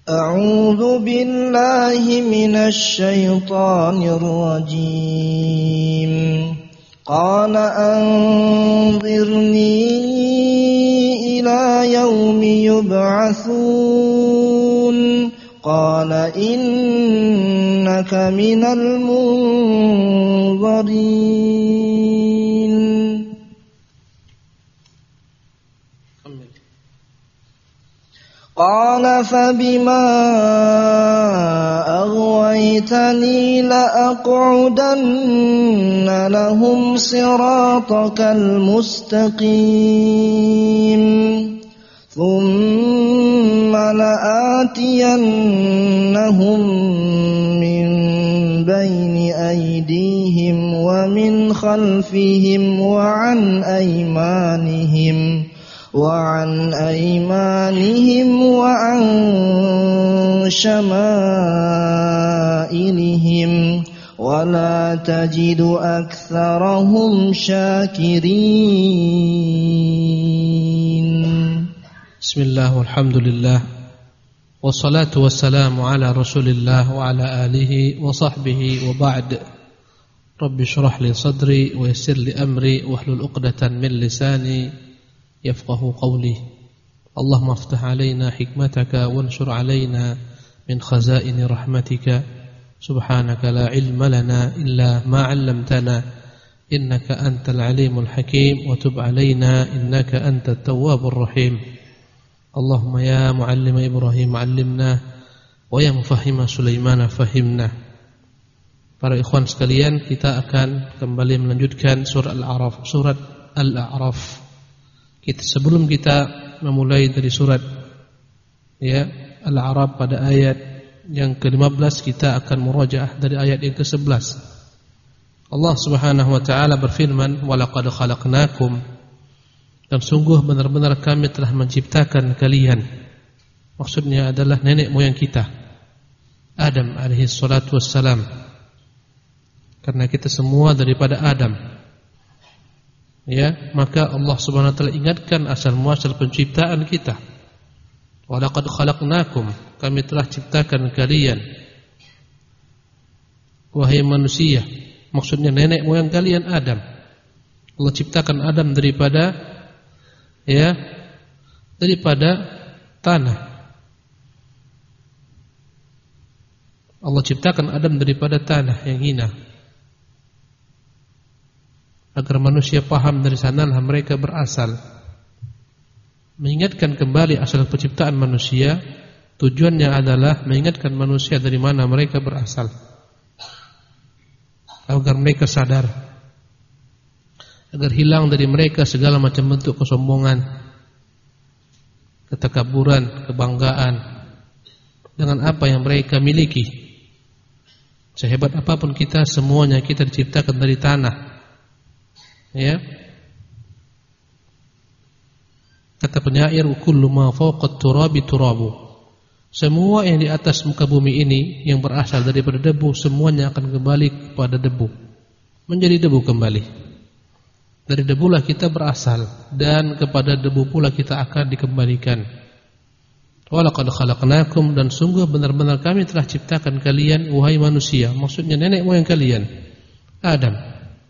أعوذ بالله من الشيطان الرجيم قال أنظرني إلى يوم يبعثون قال إنك من المنظرين قال فبما أغويتني لأقعدن لهم صراطك المستقيم ثم لآتينهم من بين أيديهم ومن خلفهم وعن أيمانهم وعن شمائلهم ولا تجد أكثرهم شاكرين. بسم الله والحمد لله والصلاة والسلام على رسول الله وعلى آله وصحبه وبعد. رب اشرح لي صدري ويسر لي أمري واحلل عقدة من لساني يفقه قولي. اللهم افتح علينا حكمتك وانشر علينا من خزائن رحمتك سبحانك لا علم لنا إلا ما علمتنا إنك أنت العليم الحكيم وتب علينا إنك أنت التواب الرحيم. اللهم يا معلم إبراهيم علمنا ويا مفهم سليمان fahimna. Para ikhwan sekalian, kita akan kembali melanjutkan surat Al-A'raf. Sebelum kita memulai dari surat Al-A'raf pada ayat yang ke-15, kita akan murajaah dari ayat yang ke-11. Allah Subhanahu wa taala berfirman, "Walaqad khalaqnakum", dan sungguh benar-benar kami telah menciptakan kalian. Maksudnya adalah nenek moyang kita, Adam alaihi salatu wassalam. Karena kita semua daripada Adam. Maka Allah Subhanahu wa taala ingatkan asal muasal penciptaan kita. Walaqad khalaqnakum, kami telah ciptakan kalian wahai manusia. Maksudnya nenek moyang kalian Adam. Allah ciptakan Adam daripada tanah. Allah ciptakan Adam daripada tanah yang hina. Agar manusia paham dari sanalah mereka berasal. Mengingatkan kembali asal penciptaan manusia, tujuannya adalah mengingatkan manusia dari mana mereka berasal, agar mereka sadar, agar hilang dari mereka segala macam bentuk kesombongan, ketakaburan, kebanggaan dengan apa yang mereka miliki. Sehebat apapun kita, semuanya kita diciptakan dari tanah. Kata penyair, kullu ma fawqa turabi turabu. Semua yang di atas muka bumi ini yang berasal daripada debu, semuanya akan kembali kepada debu, menjadi debu kembali. Dari debulah kita berasal, dan kepada debu pula kita akan dikembalikan. Walaqad khalaqnakum, dan sungguh benar-benar kami telah ciptakan kalian wahai manusia. Maksudnya nenek moyang kalian Adam.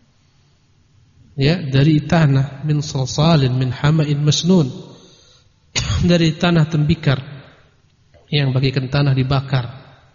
Dari tanah, min salsalin min hama'in masnun, dari tanah tembikar yang bagikan tanah dibakar.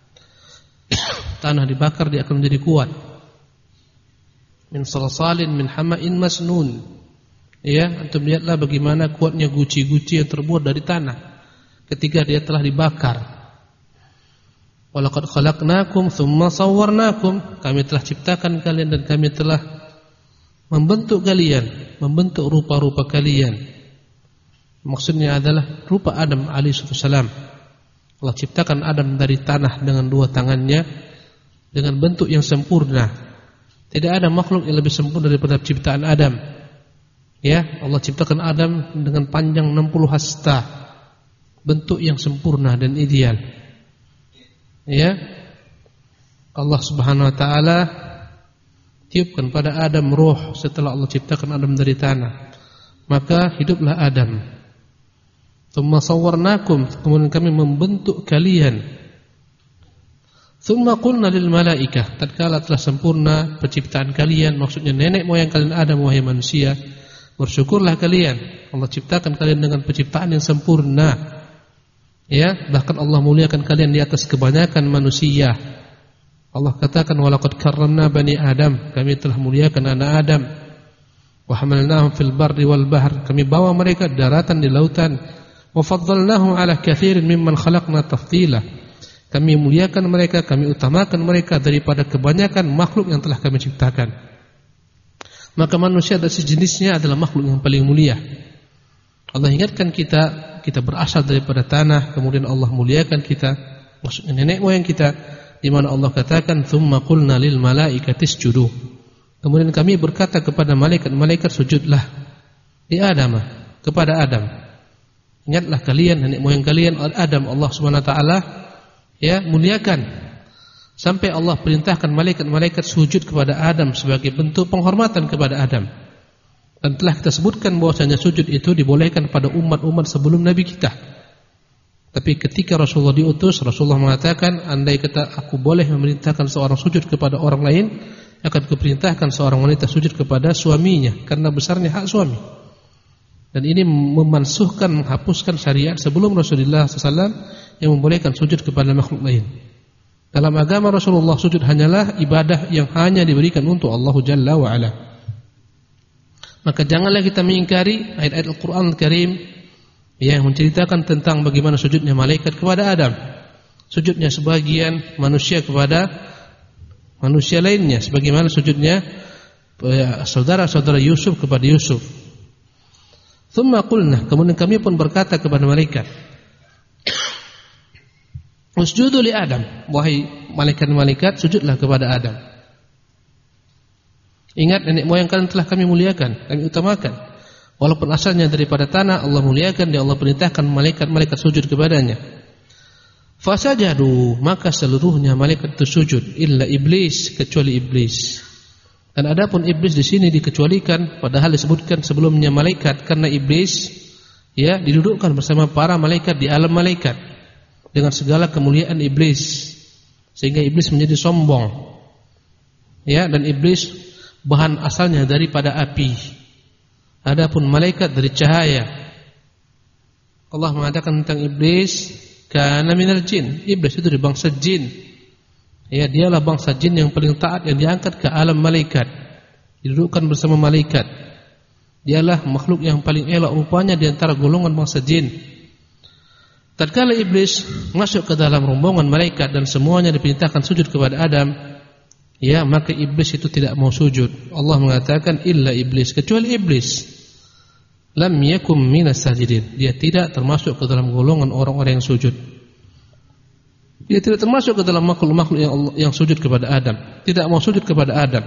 Tanah dibakar dia akan menjadi kuat. Min salsalin min hama'in masnun. Antum lihatlah bagaimana kuatnya guci-guci yang terbuat dari tanah ketika dia telah dibakar. Walaqad khalaqnakum tsumma sawwarnakum, kami telah ciptakan kalian dan kami telah membentuk kalian, membentuk rupa-rupa kalian. Maksudnya adalah rupa Adam alaihissalam. Allah ciptakan Adam dari tanah dengan dua tangannya, dengan bentuk yang sempurna. Tidak ada makhluk yang lebih sempurna daripada ciptaan Adam. Allah ciptakan Adam dengan panjang 60 hasta, bentuk yang sempurna dan ideal. Allah Subhanahu wa taala tiupkan pada Adam ruh setelah Allah ciptakan Adam dari tanah. Maka hiduplah Adam. Tsumma sawwarnakum, kemudian kami membentuk kalian. Tsumma qulna lil malaikah, tatkala telah sempurna penciptaan kalian, maksudnya nenek moyang kalian Adam, wahai manusia, bersyukurlah kalian. Allah ciptakan kalian dengan penciptaan yang sempurna. Ya, bahkan Allah muliakan kalian di atas kebanyakan manusia. Allah katakan walaqad karramna bani Adam, kami telah muliakan anak Adam. Wa hamalnahum fil barri wal bahr, kami bawa mereka di daratan, di lautan. Wa faddalnahum ala katsirin mimman khalaqna tafdila, kami muliakan mereka, kami utamakan mereka daripada kebanyakan makhluk yang telah kami ciptakan. Maka manusia dan sejenisnya adalah makhluk yang paling mulia. Allah ingatkan kita berasal daripada tanah, kemudian Allah muliakan kita, maksudnya nenek moyang kita, di mana Allah katakan tsumma qulna lil malaikati isjudu, kemudian kami berkata kepada malaikat-malaikat sujudlah di Adam, kepada Adam. Ingatlah kalian nenek moyang kalian Adam, Allah Subhanahu wa taala ya muliakan sampai Allah perintahkan malaikat-malaikat sujud kepada Adam sebagai bentuk penghormatan kepada Adam. Dan telah kita sebutkan bahwasanya sujud itu dibolehkan pada umat-umat sebelum Nabi kita. Tapi ketika Rasulullah diutus, Rasulullah mengatakan, andai kata aku boleh memerintahkan seorang sujud kepada orang lain, akan kuperintahkan seorang wanita sujud kepada suaminya karena besarnya hak suami. Dan ini memansuhkan, menghapuskan syariat sebelum Rasulullah SAW yang membolehkan sujud kepada makhluk lain. Dalam agama Rasulullah, sujud hanyalah ibadah yang hanya diberikan untuk Allah Jalla wa'ala. Maka janganlah kita mengingkari ayat-ayat Al-Quran Al-Karim yang menceritakan tentang bagaimana sujudnya malaikat kepada Adam, sujudnya sebagian manusia kepada manusia lainnya, sebagaimana sujudnya saudara-saudara Yusuf kepada Yusuf. Tsumma qulna, kemudian kami pun berkata kepada malaikat, usjudu li Adam, wahai malaikat-malaikat, sujudlah kepada Adam. Ingat nenek moyang kalian telah kami muliakan, kami utamakan. Walaupun asalnya daripada tanah, Allah muliakan, dia Allah perintahkan malaikat-malaikat sujud kepadanya. Fasajadu, maka seluruhnya malaikat itu sujud, illa iblis, kecuali iblis. Dan adapun iblis di sini dikecualikan, padahal disebutkan sebelumnya malaikat, karena iblis ya didudukkan bersama para malaikat di alam malaikat dengan segala kemuliaan iblis, sehingga iblis menjadi sombong. Ya, dan iblis bahan asalnya daripada api. Adapun malaikat dari cahaya. Allah mengatakan tentang iblis, kana minal jin. Iblis itu dari bangsa jin. Ya, dialah bangsa jin yang paling taat yang diangkat ke alam malaikat, didudukkan bersama malaikat. Dialah makhluk yang paling elok rupanya di antara golongan bangsa jin. Tatkala iblis masuk ke dalam rombongan malaikat dan semuanya diperintahkan sujud kepada Adam, ya, maka iblis itu tidak mau sujud. Allah mengatakan illa iblis, kecuali iblis. Lam yakum minas sajidin. Dia tidak termasuk ke dalam golongan orang-orang yang sujud. Dia tidak termasuk ke dalam makhluk-makhluk yang sujud kepada Adam, tidak mau sujud kepada Adam.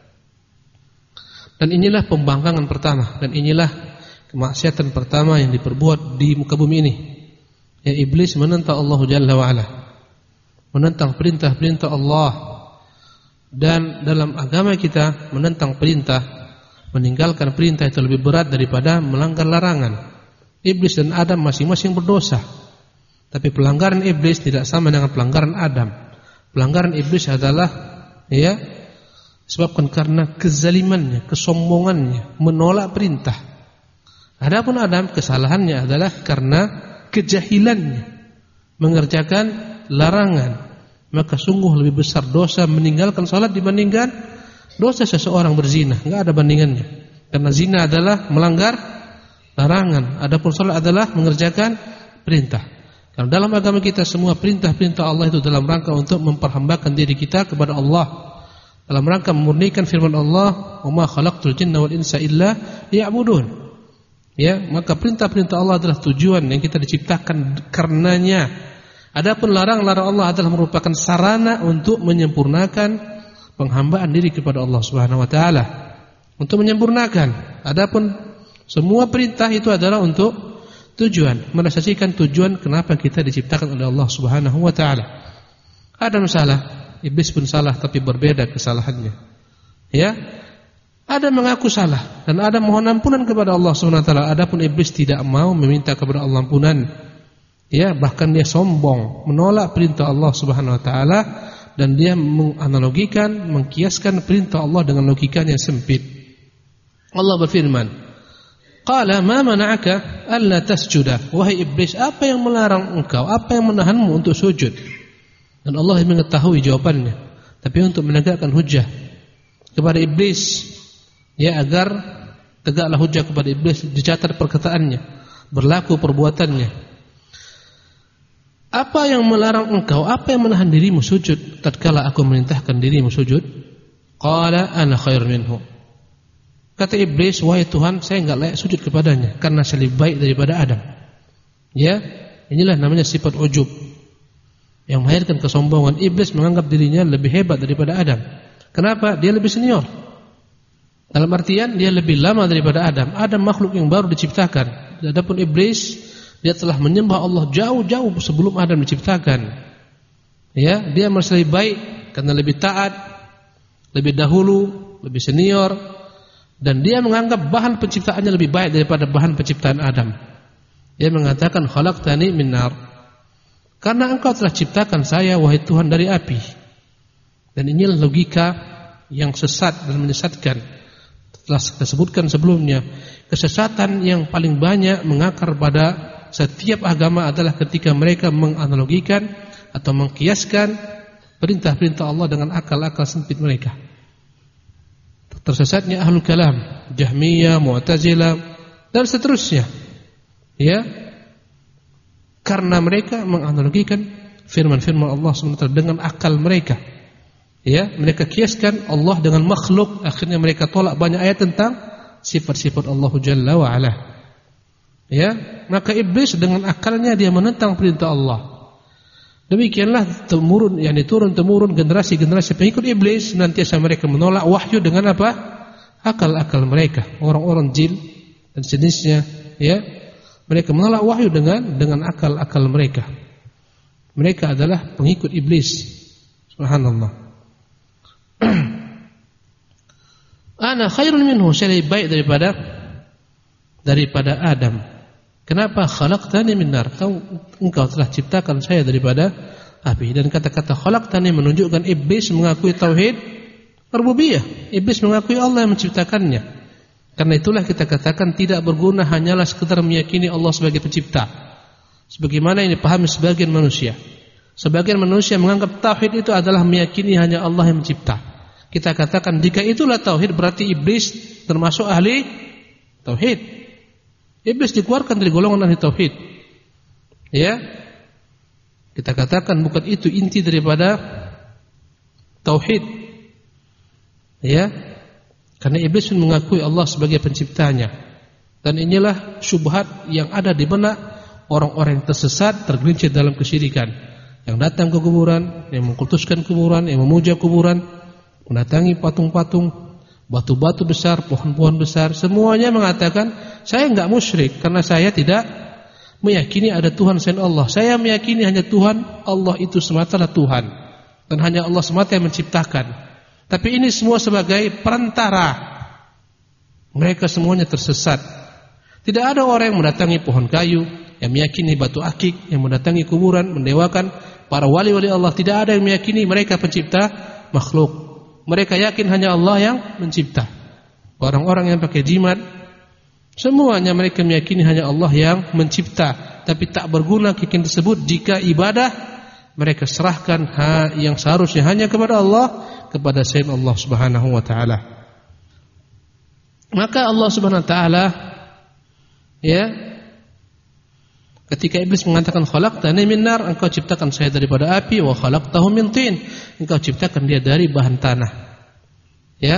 Dan inilah pembangkangan pertama, dan inilah kemaksiatan pertama yang diperbuat di muka bumi ini. Ya, iblis menentang Allah Jalla wa'ala, menentang perintah-perintah Allah. Dan dalam agama kita menentang perintah, meninggalkan perintah itu lebih berat daripada melanggar larangan. Iblis dan Adam masing-masing berdosa, tapi pelanggaran iblis tidak sama dengan pelanggaran Adam. Pelanggaran iblis adalah ya disebabkan karena kezalimannya, kesombongannya, menolak perintah. Adapun Adam, kesalahannya adalah karena kejahilannya, mengerjakan larangan. Maka sungguh lebih besar dosa meninggalkan salat dibandingkan dosa seseorang berzina. Enggak ada bandingannya. Karena zina adalah melanggar larangan, adapun salat adalah mengerjakan perintah. Karena dalam agama kita semua perintah-perintah Allah itu dalam rangka untuk memperhambakan diri kita kepada Allah, dalam rangka memurnikan firman Allah, "Wa ma khalaqtul jinna wal insa illa liya'budun." Ya, maka perintah-perintah Allah adalah tujuan yang kita diciptakan karenanya. Adapun larang-larang Allah adalah merupakan sarana untuk menyempurnakan penghambaan diri kepada Allah Subhanahu wa taala, untuk menyempurnakan. Adapun semua perintah itu adalah untuk tujuan, menasasikan tujuan kenapa kita diciptakan oleh Allah Subhanahu wa taala. Adam salah, iblis pun salah, tapi berbeda kesalahannya. Ya. Ada mengaku salah dan ada mohon ampunan kepada Allah SWT. Adapun iblis tidak mau meminta kepada Allah ampunan. Ya, bahkan dia sombong, menolak perintah Allah Subhanahu wa taala dan dia menganalogikan, mengkiaskan perintah Allah dengan logikanya yang sempit. Allah berfirman, "Qala ma mana'aka alla tasjuda?" Wahai iblis, apa yang melarang engkau? Apa yang menahanmu untuk sujud? Dan Allah yang mengetahui jawabannya. Tapi untuk menegakkan hujjah kepada iblis, ya, agar tegaklah hujjah kepada iblis, dicatat perkataannya, berlaku perbuatannya. Apa yang melarang engkau? Apa yang menahan dirimu sujud tatkala aku merintahkan dirimu sujud? Qala ana khair minhu. Kata iblis, wahai Tuhan, saya enggak layak sujud kepadanya karena saya lebih baik daripada Adam. Ya, inilah namanya sifat ujub yang melahirkan kesombongan. Iblis menganggap dirinya lebih hebat daripada Adam. Kenapa? Dia lebih senior. Dalam artian dia lebih lama daripada Adam. Adam makhluk yang baru diciptakan. Adapun iblis, dia telah menyembah Allah jauh-jauh sebelum Adam diciptakan. Ya, dia merasa lebih baik karena lebih taat, lebih dahulu, lebih senior, dan dia menganggap bahan penciptaannya lebih baik daripada bahan penciptaan Adam. Dia mengatakan khalaqtani min nar. Karena engkau telah ciptakan saya wahai Tuhan dari api. Dan inilah logika yang sesat dan menyesatkan. Telah kita sebutkan sebelumnya, kesesatan yang paling banyak mengakar pada setiap agama adalah ketika mereka menganalogikan atau mengkiaskan perintah-perintah Allah dengan akal-akal sempit mereka. Tersesatnya ahlul kalam, Jahmiyah, Mu'tazilah dan seterusnya. Ya. Karena mereka menganalogikan firman-firman Allah SWT dengan akal mereka. Ya, mereka kiaskan Allah dengan makhluk, akhirnya mereka tolak banyak ayat tentang sifat-sifat Allah Jalla wa Ala. Ya, maka iblis dengan akalnya dia menentang perintah Allah. Demikianlah turun-temurun generasi-generasi pengikut iblis, nantiasa mereka menolak wahyu dengan apa? Akal-akal mereka, orang-orang jin dan sejenisnya, ya. Mereka menolak wahyu dengan akal-akal mereka. Mereka adalah pengikut iblis. Subhanallah. Ana khairun minhu, saya lebih baik daripada Adam. Kenapa? Khalaqtani min nar. Engkau telah ciptakan saya daripada api. Dan kata-kata khalaqtani menunjukkan iblis mengakui tauhid rububiyah. Iblis mengakui Allah yang menciptakannya. Karena itulah kita katakan tidak berguna hanyalah sekedar meyakini Allah sebagai pencipta. Sebagaimana ini pahami sebagian manusia. Sebagian manusia menganggap tauhid itu adalah meyakini hanya Allah yang mencipta. Kita katakan jika itulah tauhid, berarti iblis termasuk ahli tauhid. Iblis dikeluarkan dari golongan ahli tauhid. Ya. Kita katakan bukan itu inti daripada tauhid. Ya. Karena iblis mengakui Allah sebagai penciptanya. Dan inilah syubhat yang ada di benak orang-orang yang tersesat, tergelincir dalam kesyirikan. Yang datang ke kuburan, yang mengkultuskan kuburan, yang memuja kuburan, mendatangi patung-patung, batu-batu besar, pohon-pohon besar, semuanya mengatakan, saya enggak musyrik karena saya tidak meyakini ada Tuhan selain Allah. Saya meyakini hanya Tuhan, Allah itu semata Tuhan, dan hanya Allah semata yang menciptakan. Tapi ini semua sebagai perantara. Mereka semuanya tersesat. Tidak ada orang yang mendatangi pohon kayu, yang meyakini batu akik, yang mendatangi kuburan, mendewakan para wali-wali Allah. Tidak ada yang meyakini mereka pencipta makhluk. Mereka yakin hanya Allah yang mencipta. Orang-orang yang pakai jimat, semuanya mereka meyakini hanya Allah yang mencipta. Tapi tak berguna keyakinan tersebut jika ibadah mereka serahkan yang seharusnya hanya kepada Allah, kepada selain Allah Subhanahu wa taala. Maka Allah Subhanahu wa taala, ya, ketika iblis mengatakan khalaqtani min nar, engkau ciptakan saya daripada api, wa khalaqtahu min tin, engkau ciptakan dia dari bahan tanah. Ya.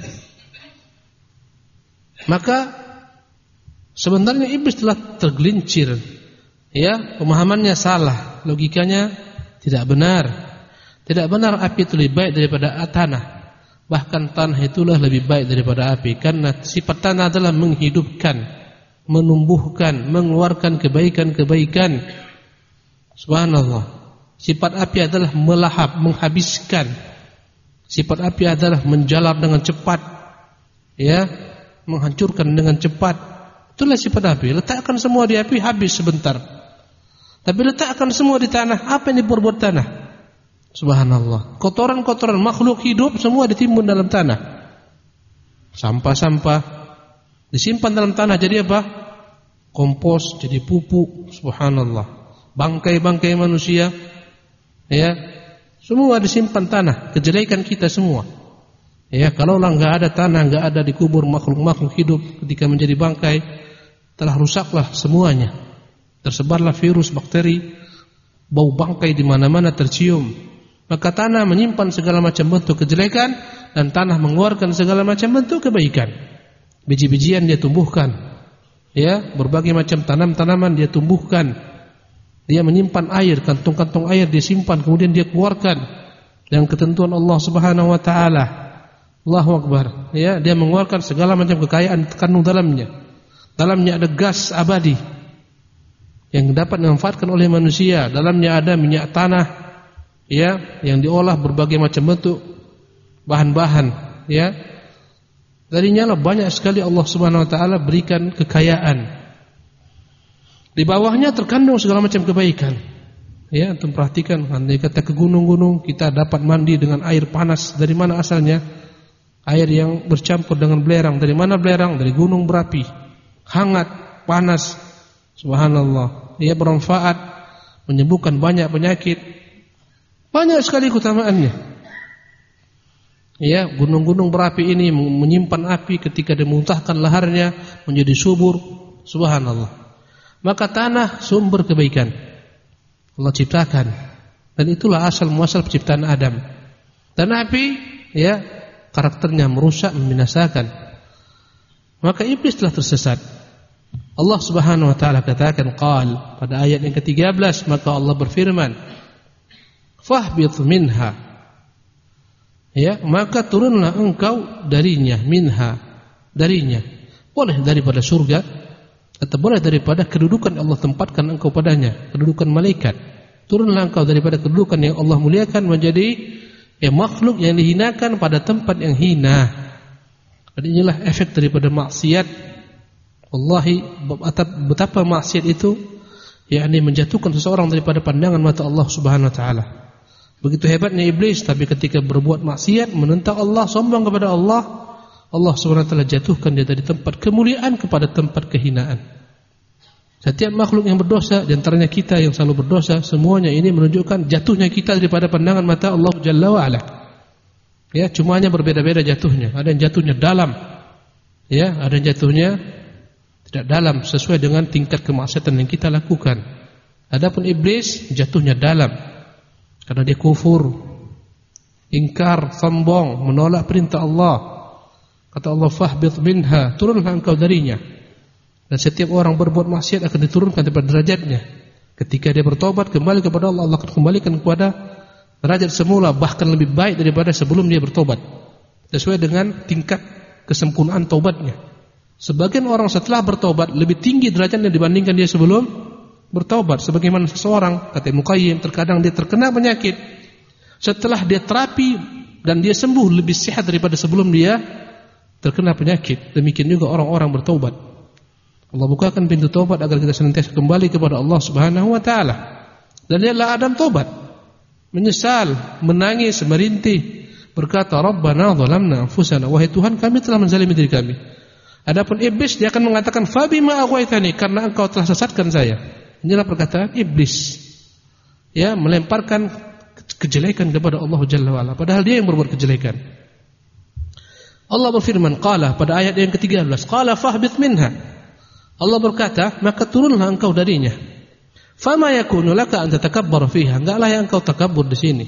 Maka sebenarnya iblis telah tergelincir. Ya, pemahamannya salah, logikanya tidak benar. Tidak benar api itu lebih baik daripada tanah. Bahkan tanah itulah lebih baik daripada api, karena sifat tanah adalah menghidupkan, menumbuhkan, mengeluarkan kebaikan-kebaikan. Subhanallah. Sifat api adalah melahap, menghabiskan. Sifat api adalah menjalar dengan cepat. ya, menghancurkan dengan cepat. Itulah sifat api. Letakkan semua di api habis sebentar. Tapi letakkan semua di tanah, apa yang diperbuat tanah? Subhanallah. Kotoran-kotoran makhluk hidup semua ditimbun dalam tanah. Sampah-sampah disimpan dalam tanah jadi apa? Kompos, jadi pupuk. Subhanallah. Bangkai-bangkai manusia, ya, semua disimpan tanah. Kejelekan kita semua. Ya, kalaulah enggak ada tanah, enggak ada dikubur makhluk-makhluk hidup, ketika menjadi bangkai telah rusaklah semuanya. Tersebarlah virus, bakteri, bau bangkai di mana-mana tercium. Maka tanah menyimpan segala macam bentuk kejelekan dan tanah mengeluarkan segala macam bentuk kebaikan. Biji-bijian dia tumbuhkan, ya, berbagai macam tanam-tanaman dia tumbuhkan. Dia menyimpan air, kantung-kantung air dia simpan, kemudian dia keluarkan dengan ketentuan Allah Subhanahu wa taala. Allahu Akbar. Ya, dia mengeluarkan segala macam kekayaan terkandung dalamnya. Dalamnya ada gas abadi yang dapat dimanfaatkan oleh manusia. Dalamnya ada minyak tanah, ya, yang diolah berbagai macam bentuk bahan-bahan, ya. Darinya lah banyak sekali Allah Subhanahu wa taala berikan kekayaan. Di bawahnya terkandung segala macam kebaikan. Ya, antum perhatikan, andai kata ke gunung-gunung kita dapat mandi dengan air panas, dari mana asalnya? Air yang bercampur dengan belerang. Dari mana belerang? Dari gunung berapi. Hangat, panas. Subhanallah. Ia bermanfaat, menyembuhkan banyak penyakit. Banyak sekali keutamaannya. Ya, gunung-gunung berapi ini menyimpan api, ketika dimuntahkan laharnya menjadi subur. Subhanallah. Maka tanah sumber kebaikan Allah ciptakan, dan itulah asal muasal penciptaan Adam. Dan api, ya, karakternya merusak, membinasakan. Maka iblis telah tersesat. Allah Subhanahu wa taala katakan, qal, pada ayat yang ke-13, maka Allah berfirman, fahbit minha, ya, maka turunlah engkau darinya, minha, darinya. Boleh daripada surga, atau boleh daripada kedudukan Allah tempatkan engkau padanya, kedudukan malaikat. Turunlah engkau daripada kedudukan yang Allah muliakan menjadi, ya, makhluk yang dihinakan pada tempat yang hina. Dan inilah efek daripada maksiat. Wallahi, betapa maksiat itu, yakni menjatuhkan seseorang daripada pandangan mata Allah Subhanahu wa taala. Begitu hebatnya iblis, tapi ketika berbuat maksiat, menentang Allah, sombong kepada Allah, Allah Subhanahu wa taala jatuhkan dia dari tempat kemuliaan kepada tempat kehinaan. Setiap makhluk yang berdosa, di antaranya kita yang selalu berdosa, semuanya ini menunjukkan jatuhnya kita daripada pandangan mata Allah Jalla wa ala. Ya, cuma hanya berbeda-beda jatuhnya. Ada yang jatuhnya dalam, ya, ada yang jatuhnya tidak dalam, sesuai dengan tingkat kemaksiatan yang kita lakukan. Adapun iblis jatuhnya dalam, karena dia kufur, ingkar, sombong, menolak perintah Allah. Kata Allah, fahbit minha, turunlah engkau darinya. Dan setiap orang berbuat maksiat akan diturunkan daripada derajatnya. Ketika dia bertobat kembali kepada Allah, Allah akan kembalikan kepada derajat semula, bahkan lebih baik daripada sebelum dia bertobat, sesuai dengan tingkat kesempurnaan taubatnya. Sebagian orang setelah bertobat lebih tinggi derajatnya dibandingkan dia sebelum bertobat. Sebagaimana seseorang, kata Ibnu Qayyim, terkadang dia terkena penyakit, setelah dia terapi dan dia sembuh lebih sehat daripada sebelum dia terkena penyakit. Demikian juga orang-orang bertobat. Allah bukakan pintu taubat agar kita senantiasa kembali kepada Allah Subhanahu wa taala. Dan lihatlah Adam tobat, menyesal, menangis, merintih, berkata, Rabbana zalamna anfusana, wahai Tuhan, kami telah menzalimi diri kami. Adapun iblis, dia akan mengatakan, fabima aghwaytani, karena engkau telah sesatkan saya. Inilah perkataan iblis, ya, melemparkan kejelekan kepada Allah Jalla wa ala, padahal dia yang berbuat kejelekan. Allah berfirman, qala, pada ayat yang ke-13, qala fahbit minha, Allah berkata, maka turunlah engkau darinya. Fama yakunu laka an tatakabbara fiha, enggaklah yang engkau takabbur di sini,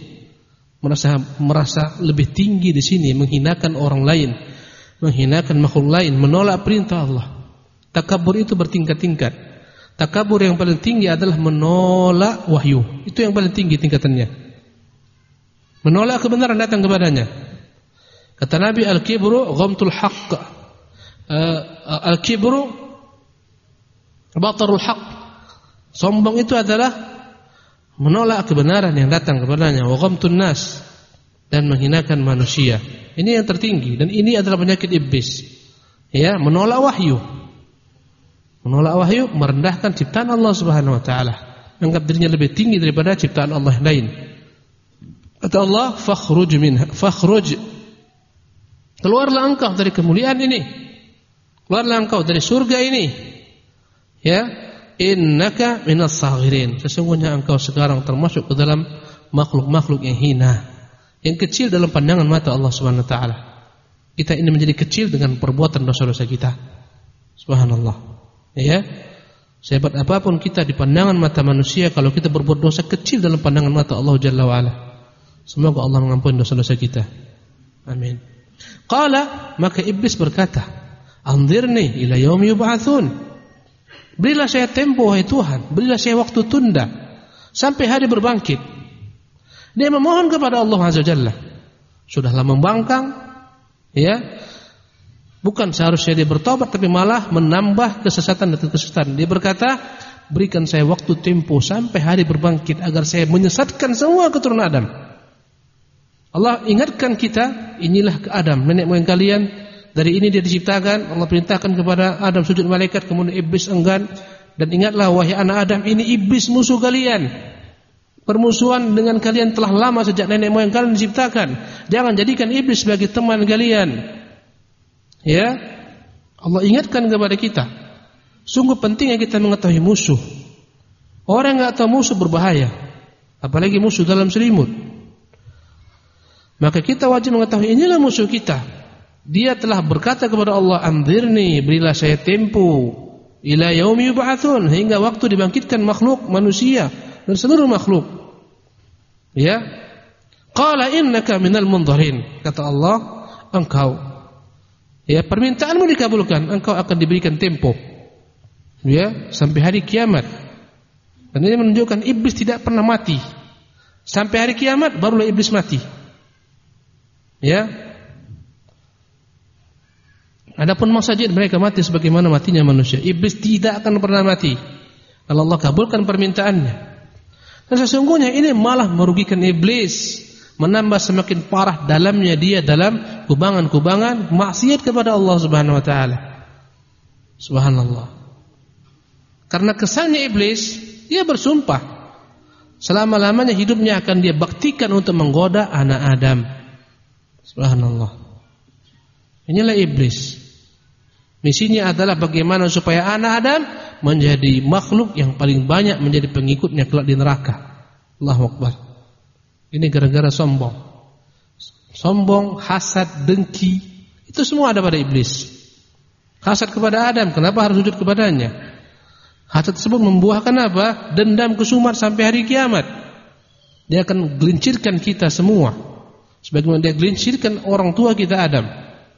merasa lebih tinggi di sini, menghinakan orang lain, menghinakan makhluk lain, menolak perintah Allah. Takabbur itu bertingkat-tingkat. Takabbur yang paling tinggi adalah menolak wahyu. Itu yang paling tinggi tingkatannya. Menolak kebenaran datang kepadanya. Kata Nabi, al-kibru ghamtul haqq. Al-kibru batarul haqq. Sombong itu adalah menolak kebenaran yang datang kepadanya. Wa ghamtun nas, dan menghinakan manusia. Ini yang tertinggi, dan ini adalah penyakit iblis. Ya, menolak wahyu. Menolak wahyu, merendahkan ciptaan Allah Subhanahu wa taala. Anggap dirinya lebih tinggi daripada ciptaan Allah yang lain. Kata Allah, "Fakhruj minha, fakhruj." Keluarlah engkau dari kemuliaan ini. Keluarlah engkau dari surga ini. Ya, innaka minas saghirin. Sesungguhnya engkau sekarang termasuk ke dalam makhluk-makhluk yang hina, yang kecil dalam pandangan mata Allah Subhanahu wa taala. Kita ini menjadi kecil dengan perbuatan dosa-dosa kita. Subhanallah. Ya. Sehebat apapun kita di pandangan mata manusia, kalau kita berbuat dosa, kecil dalam pandangan mata Allah Jalla wa ala. Semoga Allah mengampuni dosa-dosa kita. Amin. Qala, maka iblis berkata, "Anzirni ila yaumi yub'atsun." Berilah saya tempo wahai Tuhan, berilah saya waktu tunda sampai hari berbangkit. Dia memohon kepada Allah Azza wa Jalla. Sudahlah membangkang, ya. Bukan seharusnya dia bertobat, tapi malah menambah kesesatan dan kesesatan. Dia berkata, "Berikan saya waktu tempo sampai hari berbangkit agar saya menyesatkan semua keturunan Adam." Allah ingatkan kita, inilah ke Adam, nenek moyang kalian, dari ini dia diciptakan. Allah perintahkan kepada Adam sujud malaikat, kemudian iblis enggan. Dan ingatlah wahai anak Adam, ini iblis musuh kalian. Permusuhan dengan kalian telah lama sejak nenek moyang kalian diciptakan. Jangan jadikan iblis sebagai teman kalian. Ya, Allah ingatkan kepada kita. Sungguh pentingnya kita mengetahui musuh. Orang yang enggak tahu musuh berbahaya, apalagi musuh dalam selimut. Maka kita wajib mengetahui inilah musuh kita. Dia telah berkata kepada Allah, "Anzirni, berilah saya tempo ila yaumi yub'atsun," hingga waktu dibangkitkan makhluk manusia dan seluruh makhluk. Ya. Qala innaka minal munzirin. Kata Allah, engkau, ya, permintaanmu dikabulkan, engkau akan diberikan tempo, ya, sampai hari kiamat. Dan ini menunjukkan iblis tidak pernah mati. Sampai hari kiamat barulah iblis mati. Ya. Adapun masa jin mereka mati sebagaimana matinya manusia. Iblis tidak akan pernah mati kalau Allah kabulkan permintaannya. Dan sesungguhnya ini malah merugikan iblis, menambah semakin parah dalamnya dia dalam kubangan-kubangan maksiat kepada Allah Subhanahu wa taala. Subhanallah. Karena kesannya iblis, dia bersumpah selama-lamanya hidupnya akan dia baktikan untuk menggoda anak Adam. Subhanallah. Inilah iblis. Misinya adalah bagaimana supaya anak Adam menjadi makhluk yang paling banyak menjadi pengikutnya kelak di neraka. Allahu Akbar. Ini gara-gara sombong. Sombong, hasad, dengki, itu semua ada pada iblis. Hasad kepada Adam, kenapa harus sujud kepadanya? Hasad tersebut membuahkan apa? Dendam kesumat sampai hari kiamat. Dia akan gelincirkan kita semua, sebagaimana dia gelincirkan orang tua kita Adam.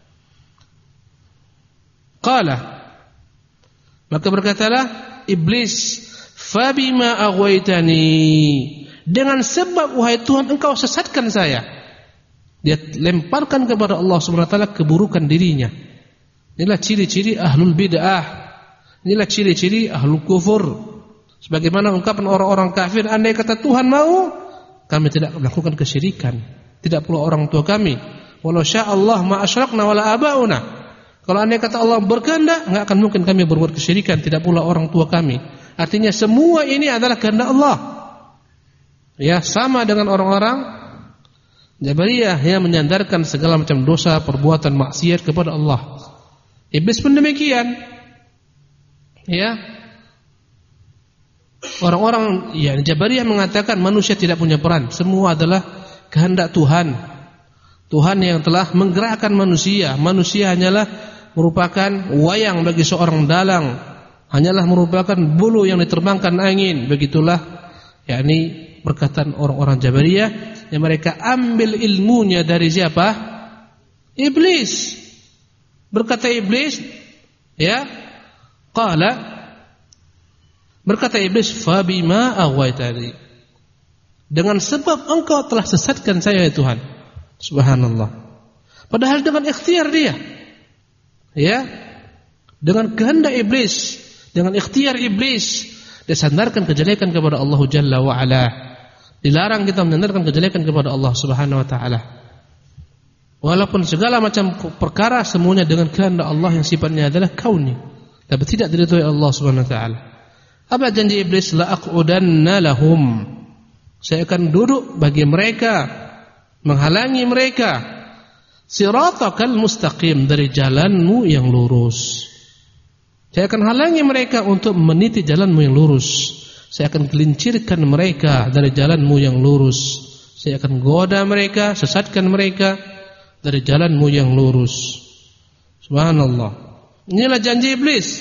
Qala, maka berkatalah iblis, "Fabima aghwaytani," dengan sebab wahai Tuhan engkau sesatkan saya. Dia lemparkan kepada Allah Subhanahu wa taala keburukan dirinya. Inilah ciri-ciri ahlul bid'ah. Inilah ciri-ciri ahlul kufur. Sebagaimana ungkapan orang-orang kafir, andai kata Tuhan mau, kami tidak melakukan kesyirikan. Tidak pula orang tua kami. Walau sya'allah ma asyrakna wala abauna. Kalau andai kata Allah berkehendak, enggak akan mungkin kami berbuat kesyirikan, tidak pula orang tua kami. Artinya semua ini adalah kehendak Allah. Ya, sama dengan orang-orang Jabariyah yang menyandarkan segala macam dosa, perbuatan maksiat kepada Allah. Iblis pun demikian. Ya. Orang-orang Jabariyah mengatakan manusia tidak punya peran, semua adalah kehendak Tuhan. Tuhan yang telah menggerakkan manusia. Manusia hanyalah merupakan wayang bagi seorang dalang, hanyalah merupakan bulu yang diterbangkan angin. Begitulah yakni perkataan orang-orang Jabariyah yang mereka ambil ilmunya dari siapa? Iblis. Berkata iblis, ya, qala, berkata iblis, "Fabima aghwaytani," dengan sebab engkau telah sesatkan saya ya Tuhan. Subhanallah. Padahal dengan ikhtiar dia, ya, dengan kehendak iblis, dengan ikhtiar iblis, dia sandarkan kejelekan kepada Allah Jalla wa Ala. Dilarang kita menyandarkan kejelekan kepada Allah Subhanahu wa taala. Walaupun segala macam perkara semuanya dengan kehendak Allah yang sifatnya adalah kauni, tapi tidak diridhoi Allah Subhanahu wa taala. Apa janji iblis? La aqudanna lahum. Saya akan duduk bagi mereka, menghalangi mereka siratakal mustaqim, dari jalanmu yang lurus. Saya akan halangi mereka untuk meniti jalanmu yang lurus. Saya akan gelincirkan mereka dari jalanmu yang lurus. Saya akan goda mereka, sesatkan mereka dari jalanmu yang lurus. Subhanallah. Inilah janji iblis.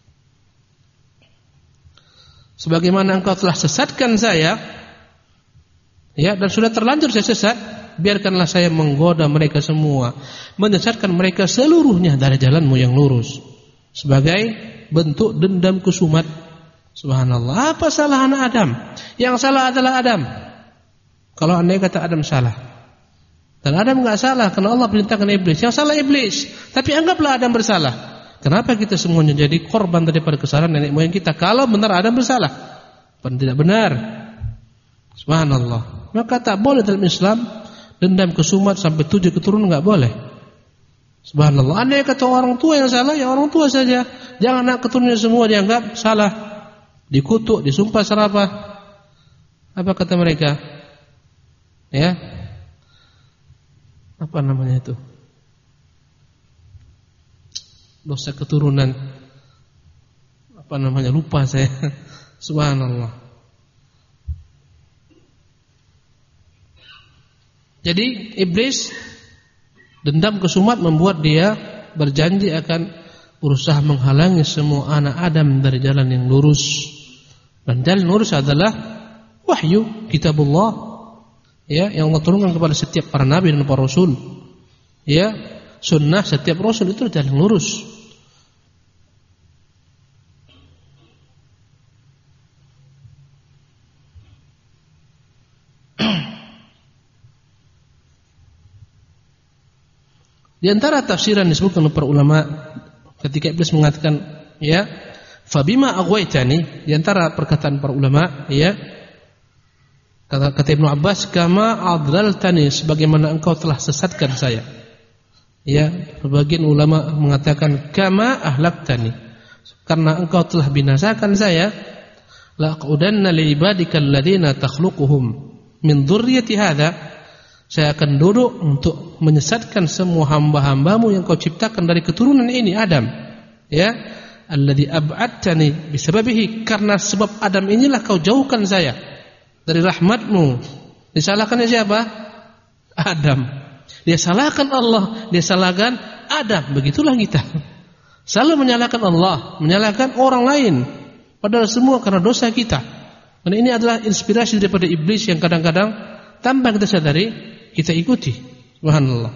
Sebagaimana engkau telah sesatkan saya, ya, dan sudah terlanjur saya sesat, biarkanlah saya menggoda mereka semua, menyesatkan mereka seluruhnya dari jalanmu yang lurus, sebagai bentuk dendam kusumat. Subhanallah. Apa salah anak Adam? Yang salah adalah Adam. Kalau andai kata Adam salah, dan Adam enggak salah karena Allah perintahkan iblis. Yang salah iblis. Tapi anggaplah Adam bersalah. Kenapa kita semuanya jadi korban daripada kesalahan nenek moyang kita? Kalau benar Adam bersalah, padahal tidak benar. Subhanallah. Maka tak boleh dalam Islam dendam kesumat sampai 7 keturunan, enggak boleh. Subhanallah. Andai kata orang tua yang salah, ya orang tua saja. Jangan anak keturunannya semua dianggap salah, dikutuk, disumpah serapah. Apa kata mereka? Ya, apa namanya itu? Dosa keturunan. Apa namanya? Lupa saya. Subhanallah. Jadi iblis dendam kesumat membuat dia berjanji akan berusaha menghalangi semua anak Adam dari jalan yang lurus. Dan jalan lurus adalah wahyu, kitabullah, ya, yang Allah turunkan kepada setiap para nabi dan para rasul. Ya, sunnah setiap rasul itu jalan lurus. Di antara tafsiran disebutkan oleh para ulama ketika iblis mengatakan, ya, fabima aghwaytani, di antara perkataan para ulama, ya, kata Ibnu Abbas, kama adlaltani, sebagaimana engkau telah sesatkan saya. Ya, sebagian ulama mengatakan kama ahlaktani, karena engkau telah binasakan saya. Laqudanna li ibadikal ladzina takhluquhum min dzurriyyati hadza, saya akan duduk untuk menyesatkan semua hamba-hambamu yang kau ciptakan dari keturunan ini Adam. Ya, alladzi ab'adtani bisababihi, karena sebab Adam inilah kau jauhkan saya dari rahmatmu. Disalahkannya siapa? Adam. Dia salahkan Allah, dia salahkan Adam. Begitulah kita. Selalu menyalahkan Allah, menyalahkan orang lain, padahal semua karena dosa kita. Dan ini adalah inspirasi daripada iblis yang kadang-kadang tanpa kita sadari kita ikuti. Subhanallah.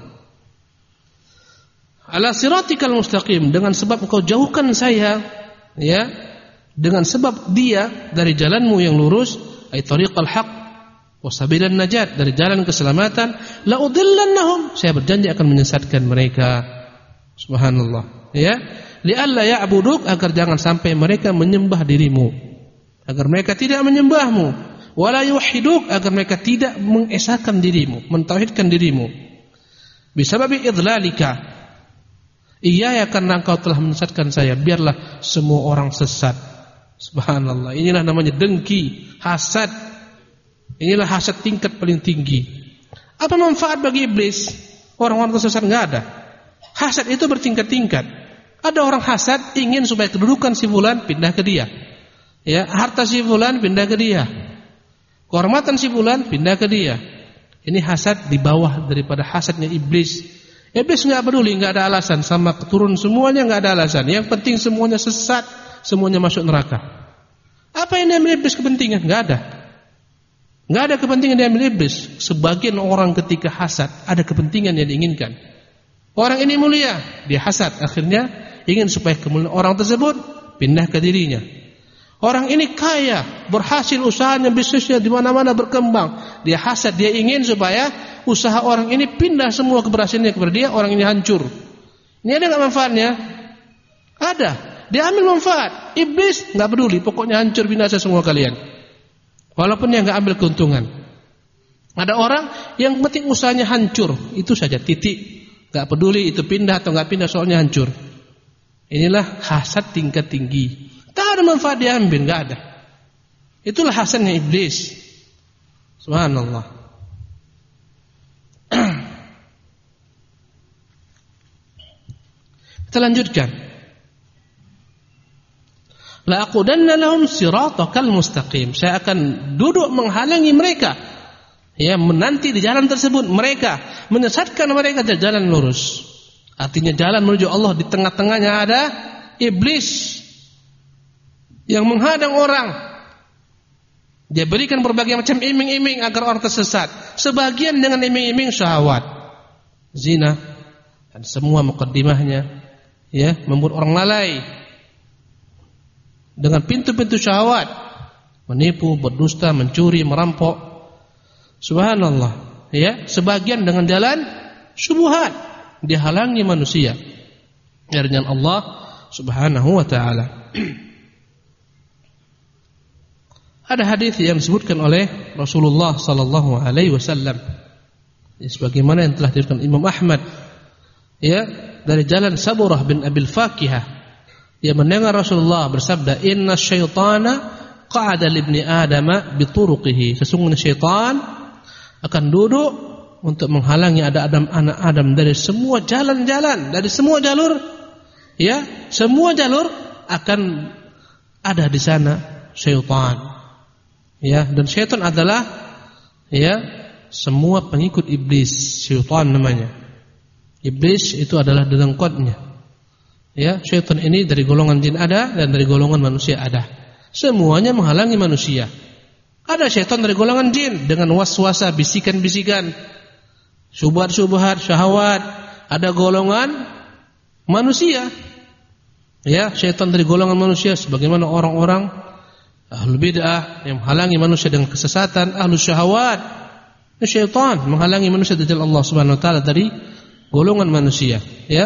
Ala siratikal mustaqim, dengan sebab engkau jauhkan saya, ya, dengan sebab dia dari jalanmu yang lurus, ay tariqal haq wa sabilan najat, dari jalan keselamatan, la udillannahum, saya berjanji akan menyesatkan mereka. Subhanallah. Ya, li'alla ya'buduk, agar jangan sampai mereka menyembah dirimu, agar mereka tidak menyembahmu. Wala yuhiduk, agar mereka tidak mengesahkan dirimu, mentauhidkan dirimu. Bisababi idlalika, iya, ya, karena engkau telah menyesatkan saya, biarlah semua orang sesat. Subhanallah. Inilah namanya dengki, hasad. Inilah hasad tingkat paling tinggi. Apa manfaat bagi iblis? Orang-orang tersesat enggak ada. Hasad itu bertingkat-tingkat. Ada orang hasad ingin supaya kedudukan si fulan pindah ke dia. Ya, harta si fulan pindah ke dia. Kehormatan si fulan pindah ke dia. Ini hasad di bawah daripada hasadnya iblis. Iblis enggak peduli, enggak ada alasan, sama keturun semuanya enggak ada alasan. Yang penting semuanya sesat, semuanya masuk neraka. Apa yang diambil iblis kepentingan? Enggak ada. Enggak ada kepentingan diambil iblis. Sebagian orang ketika hasad ada kepentingan yang diinginkan. Orang ini mulia, dia hasad, akhirnya ingin supaya kemuliaan orang tersebut pindah ke dirinya. Orang ini kaya, berhasil usahanya, bisnisnya di mana-mana berkembang. Dia hasad, dia ingin supaya usaha orang ini pindah semua keberhasilannya kepada dia, orang ini hancur. Ini ada enggak manfaatnya? Ada. Dia ambil manfaat. Iblis enggak peduli, pokoknya hancur binasa semua kalian. Walaupun dia enggak ambil keuntungan. Ada orang yang penting usahanya hancur, itu saja, titik. Gak peduli itu pindah atau gak pindah, soalnya hancur. Inilah hasad tingkat tinggi. Tak ada manfaat diambil, gak ada. Itulah hasadnya iblis. Subhanallah. Kita lanjutkan. La aqudanna lahum siratakal mustaqim. Saya akan duduk menghalangi mereka, ya, menanti di jalan tersebut mereka, menyesatkan mereka dari jalan lurus. Artinya jalan menuju Allah, di tengah-tengahnya ada iblis yang menghadang orang. Dia berikan berbagai macam iming-iming agar orang tersesat. Sebagian dengan iming-iming syahwat, zina, dan semua mukaddimahnya, ya, membuat orang lalai dengan pintu-pintu syahwat, menipu, berdusta, mencuri, merampok. Subhanallah, ya. Sebagian dengan jalan syubhat, dihalangi manusia dari jalan Allah Subhanahu wa taala. Ada hadis yang disebutkan oleh Rasulullah sallallahu alaihi wasallam, sebagaimana yang telah diriwayatkan Imam Ahmad, ya, dari jalan Saburah bin Abil Fakihah. Dia mendengar Rasulullah bersabda, "Inna syaitana qa'ada libni Adama bituruqihi." Sesungguhnya syaitan akan duduk untuk menghalangi anak Adam dari semua jalan-jalan, dari semua jalur, ya, semua jalur akan ada di sana syaitan. Ya, dan syaitan adalah, ya, semua pengikut iblis. Syaitan namanya. Iblis itu adalah dedengkotnya. Ya, syaitan ini dari golongan jin ada dan dari golongan manusia ada. Semuanya menghalangi manusia. Ada syaitan dari golongan jin dengan waswasa, bisikan-bisikan, syubhat-syubhat, syahwat. Ada golongan manusia, ya, syaitan dari golongan manusia, sebagaimana orang-orang ahlul bid'ah yang menghalangi manusia dengan kesesatan, ahlus syahwat. Syaitan menghalangi manusia dari jalan Allah Subhanahu wa taala dari golongan manusia, ya.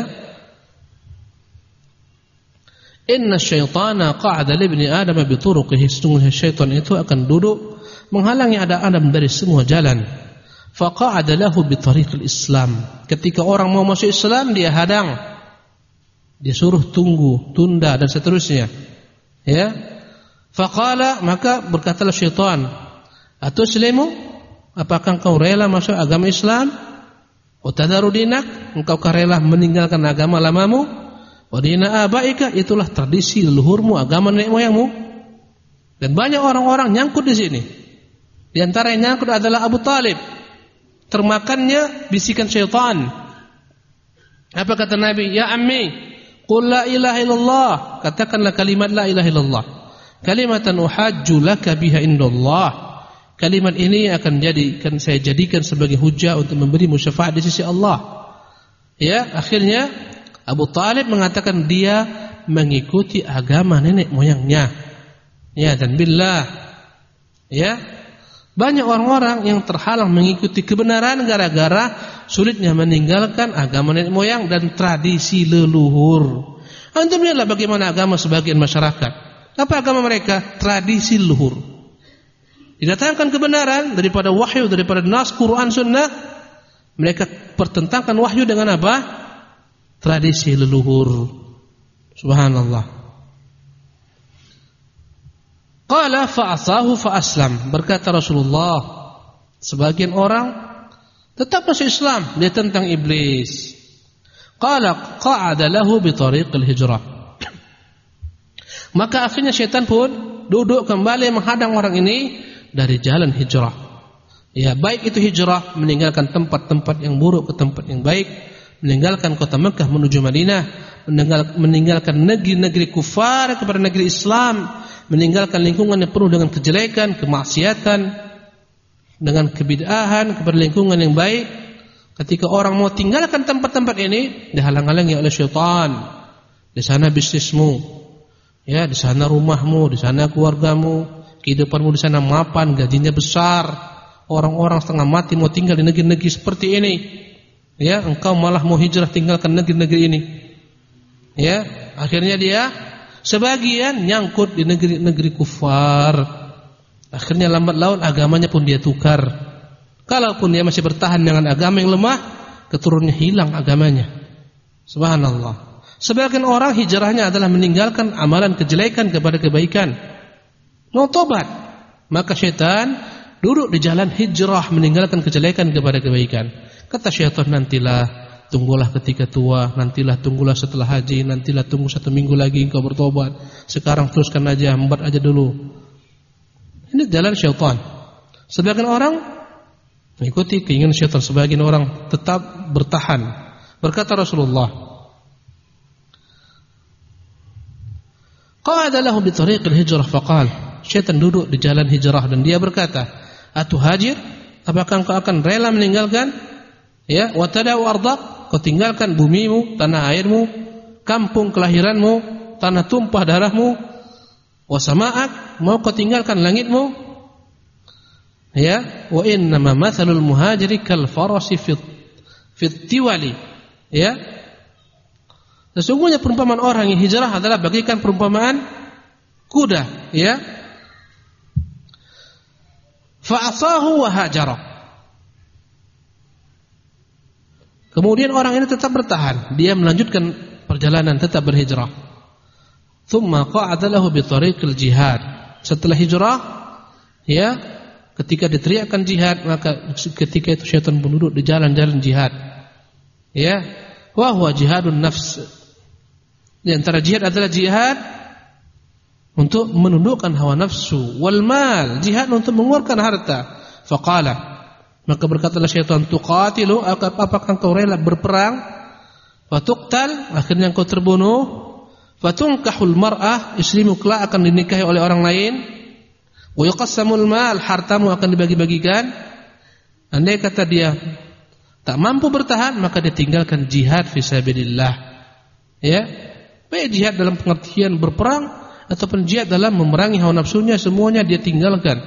Inna syaitana qa'ada li ibni Adam bi turuqihi. Sesungguhnya syaitan itu akan duduk menghalangi Adam dari semua jalan. Fa qa'ada lahu bi tariqil Islam. Ketika orang mau masuk Islam, dia hadang. Dia suruh tunggu, tunda, dan seterusnya. Ya. Faqala, maka berkatalah syaitan, "Atuslimu? Apakah engkau rela masuk agama Islam? Utadaru dinak? Engkaukah rela meninggalkan agama lamamu? Wa dina abaika, itulah tradisi leluhurmu, agama nenek moyangmu." Dan banyak orang-orang nyangkut di sini. Di antara yang nyangkut adalah Abu Talib. Termakannya bisikan syaitan. Apa kata Nabi? "Ya ammi, qul la ilaha illallah." Katakanlah kalimat la ilaha illallah. Kalimatan uhajju laka biha indallah. Kalimat ini akan saya jadikan sebagai hujah untuk memberimu syafaat di sisi Allah. Ya, akhirnya Abu Talib mengatakan dia mengikuti agama nenek moyangnya. Ya, dan billah, ya, banyak orang-orang yang terhalang mengikuti kebenaran gara-gara sulitnya meninggalkan agama nenek moyang dan tradisi leluhur. Antum lihatlah bagaimana agama sebagian masyarakat. Apa agama mereka? Tradisi leluhur. Didatangkan kebenaran daripada wahyu, daripada nas Quran Sunnah, mereka pertentangkan wahyu dengan apa? Tradisi leluhur. Subhanallah. Qala fa'asahu fa'aslam. Berkata Rasulullah, sebagian orang tetap masuk Islam, dia tentang iblis. Qala qa'ada lahu bi tariqil hijrah. Maka akhirnya syaitan pun duduk kembali menghadang orang ini dari jalan hijrah. Ya, baik itu hijrah meninggalkan tempat-tempat yang buruk ke tempat yang baik, meninggalkan kota Mekah menuju Madinah, meninggalkan negeri-negeri kufar kepada negeri Islam, meninggalkan lingkungan yang penuh dengan kejelekan, kemaksiatan, dengan kebid'ahan kepada lingkungan yang baik. Ketika orang mau tinggalkan tempat-tempat ini, dihalang-halangi oleh syaitan. Di sana bisnismu, ya, di sana rumahmu, di sana keluargamu, kehidupanmu di sana mapan, gajinya besar. Orang-orang setengah mati mau tinggal di negeri-negeri seperti ini. Ya, engkau malah mau hijrah tinggalkan negeri-negeri ini. Ya, akhirnya dia sebagian nyangkut di negeri-negeri kufar. Akhirnya lambat laun agamanya pun dia tukar. Kalaupun dia masih bertahan dengan agama yang lemah, keturunannya hilang agamanya. Subhanallah. Sebagian orang hijrahnya adalah meninggalkan amalan kejelekan kepada kebaikan. Mau tobat, maka syaitan duduk di jalan hijrah meninggalkan kejelekan kepada kebaikan. Kata syaitan, nantilah, tunggulah ketika tua, nantilah, tunggulah setelah haji, nantilah, tunggu 1 minggu lagi engkau bertobat. Sekarang teruskan aja, membuat aja dulu. Ini jalan syaitan. Sebagian orang mengikuti keinginan syaitan, sebagian orang tetap bertahan. Berkata Rasulullah, qa'ada lahu bi tariqil hijrah faqal. Syaitan duduk di jalan hijrah dan dia berkata, atuhajir, apakah engkau akan rela meninggalkan wa tada'u ardak, kau tinggalkan bumimu, tanah airmu, kampung kelahiranmu, tanah tumpah darahmu, wa sama'ak, mau kau tinggalkan langitmu? Wa innama mathalul muhajiri kal farasi fit tiwali. Sesungguhnya perumpamaan orang yang hijrah adalah bagikan perumpamaan kuda, fa'asahu wa hajara. Kemudian orang ini tetap bertahan, dia melanjutkan perjalanan, tetap berhijrah. Thumma qa'ada lahu bi tariqil jihad. Setelah hijrah, ketika diteriakkan jihad, maka ketika itu syaitan pun duduk di jalan-jalan jihad. Wa huwa jihadun nafs. Di antara jihad adalah jihad untuk menundukkan hawa nafsu, wal mal, jihad untuk mengeluarkan harta. Faqala, maka berkatalah syaitan, tuqatilu, apakah engkau rela berperang? Fatuqtal, akhirnya engkau terbunuh. Fatunkahul mar'ah, istrimu kelak akan dinikahi oleh orang lain. Wa yuqassamul mal, hartamu akan dibagi-bagikan. Andai kata dia tak mampu bertahan, maka dia tinggalkan jihad fisabilillah. Baik jihad dalam pengertian berperang ataupun jihad dalam memerangi hawa nafsunya, semuanya dia tinggalkan.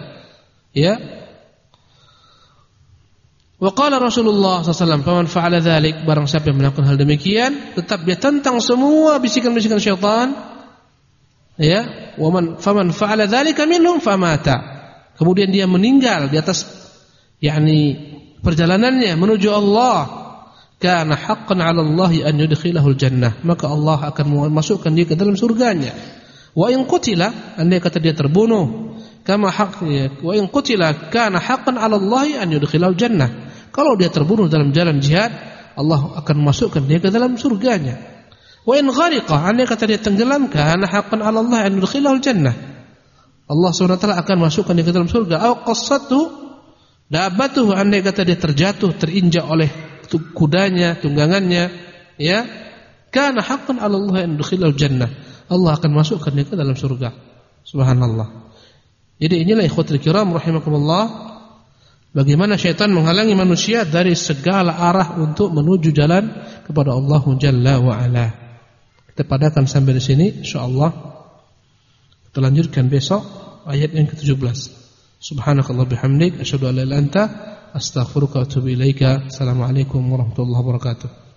Wa qala Rasulullah SAW, faman fa'ala dzalik, barang siapa yang melakukan hal demikian, tetap dia tentang semua bisikan-bisikan syaitan. Faman fa'ala dzalika minhum famata. Kemudian dia meninggal di atas perjalanannya menuju Allah, kana haqqan 'ala Allah an yudkhilahul jannah, maka Allah akan memasukkan dia ke dalam surganya. Wa in qutila, andai kata dia terbunuh, wa in qutila kana haqqan 'ala Allah an yudkhilahul jannah. Kalau dia terbunuh dalam jalan jihad, Allah akan memasukkan dia ke dalam surganya. Wa in ghariqa, andai kata dia tenggelam, kana haqqan 'ala Allah an yudkhilahul jannah. Allah SWT akan masukkan dia ke dalam surga. Au qassatu dabatuhu, andai kata dia terjatuh, terinjak oleh kudanya, tunggangannya, kana haqqan 'ala Allah an yudkhilahul jannah. Allah akan masukkan dia ke dalam surga. Subhanallah. Jadi inilah ikhwatul kiram rahimakumullah, bagaimana syaitan menghalangi manusia dari segala arah untuk menuju jalan kepada Allah Jalla wa Ala. Kita padakan sampai di sini, insyaallah. Kita lanjutkan besok ayat yang ke-17. Subhanakallah bihamdik, asyhadu an la ilaha illa anta, astaghfiruka wa atubu ilaika. Assalamualaikum warahmatullahi wabarakatuh.